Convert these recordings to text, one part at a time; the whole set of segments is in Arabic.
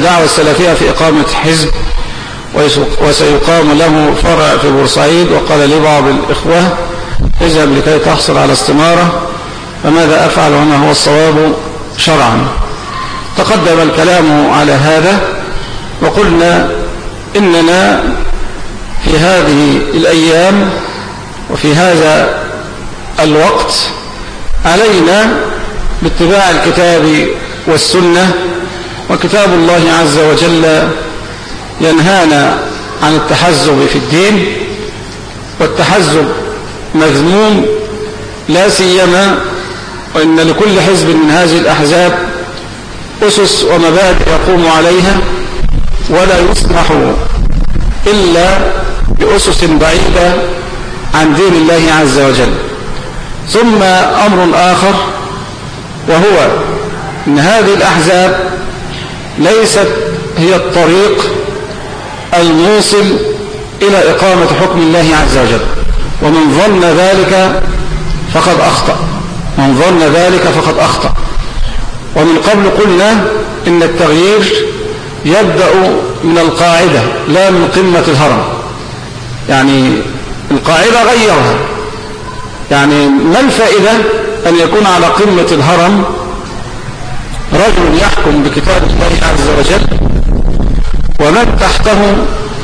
الدعوة السلفية في إقامة حزب، وسيقام له فرع في بورسعيد. وقال لي بعض الإخوة اذهب لكي تحصل على استمارة، فماذا أفعل وما هو الصواب شرعا؟ تقدم الكلام على هذا وقلنا إننا في هذه الأيام وفي هذا الوقت علينا باتباع الكتاب والسنة. وكتاب الله عز وجل ينهانا عن التحزب في الدين، والتحزب مذموم، لا سيما وإن لكل حزب من هذه الأحزاب أسس ومبادئ يقوم عليها، ولا يسمح إلا بأسس بعيدة عن دين الله عز وجل. ثم أمر آخر، وهو أن هذه الأحزاب ليست هي الطريق الموصل إلى إقامة حكم الله عز وجل، ومن ظن ذلك فقد أخطأ، من ظن ذلك فقد أخطأ. ومن قبل قلنا إن التغيير يبدأ من القاعدة لا من قمة الهرم. يعني القاعدة غيرها، يعني ما الفائدة أن يكون على قمة الهرم رجل يحكم بكتاب الله عز وجل ومن تحته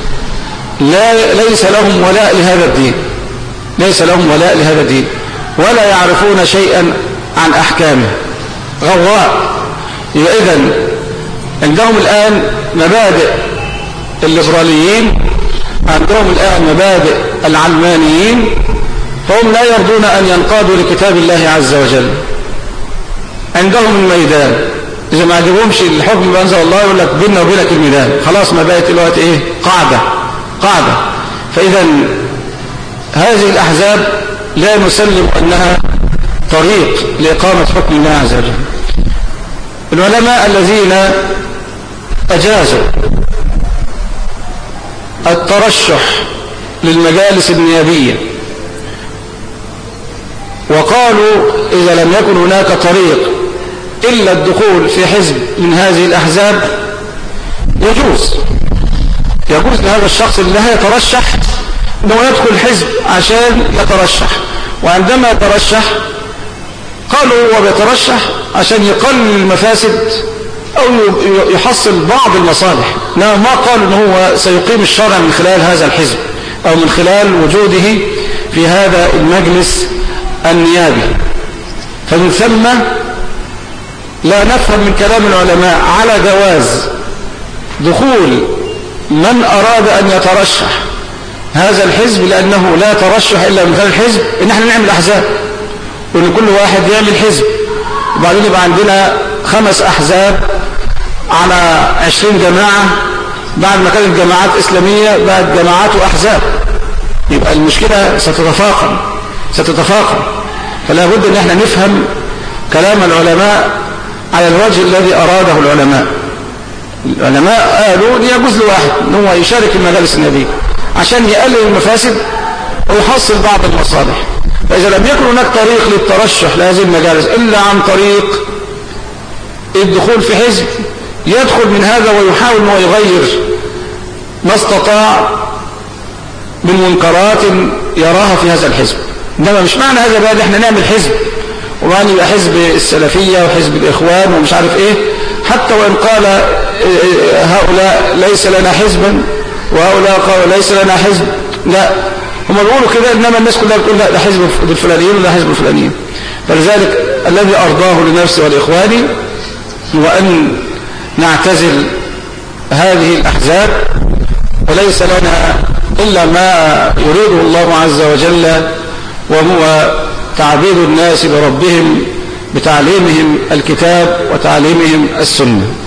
ليس لهم ولاء لهذا الدين، ليس لهم ولاء لهذا الدين ولا يعرفون شيئا عن أحكامه، غواء. إذن عندهم الآن مبادئ الليبراليين، عندهم الآن مبادئ العلمانيين، فهم لا يرضون أن ينقادوا لكتاب الله عز وجل. عندهم الميدان، إذا ما عجبهمش الحكم بأنزل الله يقول لك بيننا وبينك الميدان، خلاص ما بقت الوقت إيه؟ قاعدة. فإذا هذه الأحزاب لا نسلم أنها طريق لإقامة حكم الله عز وجل. العلماء الذين أجازوا الترشح للمجالس النيابية وقالوا إذا لم يكن هناك طريق إلا الدخول في حزب من هذه الأحزاب يجوز لهذا الشخص اللي يترشح أنه يدخل حزب عشان يترشح. وعندما يترشح قالوا هو بيترشح عشان يقلل المفاسد أو يحصل بعض المصالح، ما قالوا أنه هو سيقيم الشرع من خلال هذا الحزب أو من خلال وجوده في هذا المجلس النيابي. فمن ثم لا نفهم من كلام العلماء على جواز دخول من أراد أن يترشح هذا الحزب، لأنه لا ترشح إلا من خلال الحزب، إن احنا نعمل أحزاب وإن كل واحد يعمل حزب، وبعدين يبقى عندنا 5 أحزاب على 20 جماعة، بعد ما كانت جماعات إسلامية بقت جماعات وأحزاب، يبقى المشكلة ستتفاقم. فلا بد أن احنا نفهم كلام العلماء على الوجه الذي أراده العلماء. العلماء قالوا يجوز لواحد أن هو يشارك المجالس النيابية عشان يقلل المفاسد ويحصل بعض المصالح. فإذا لم يكن هناك طريق للترشح لهذه المجالس إلا عن طريق الدخول في حزب، يدخل من هذا ويحاول أنه يغير ما استطاع من منكرات يراها في هذا الحزب. إنما مش معنى هذا بقى احنا نعمل حزب وبعدين يبقى حزب السلفية وحزب الإخوان ومش عارف إيه، حتى وإن قال هؤلاء ليس لنا حزبا وهؤلاء قالوا ليس لنا حزب، لا، هم بيقولوا كده، إنما الناس كلها بتقول لا ده حزب الفلانيين ولا حزب الفلانيين. فلذلك الذي أرضاه لنفسي والإخواني هو أن نعتزل هذه الأحزاب، وليس لنا إلا ما يريده الله عز وجل، وهو تعبيد الناس بربهم بتعليمهم الكتاب وتعليمهم السنة.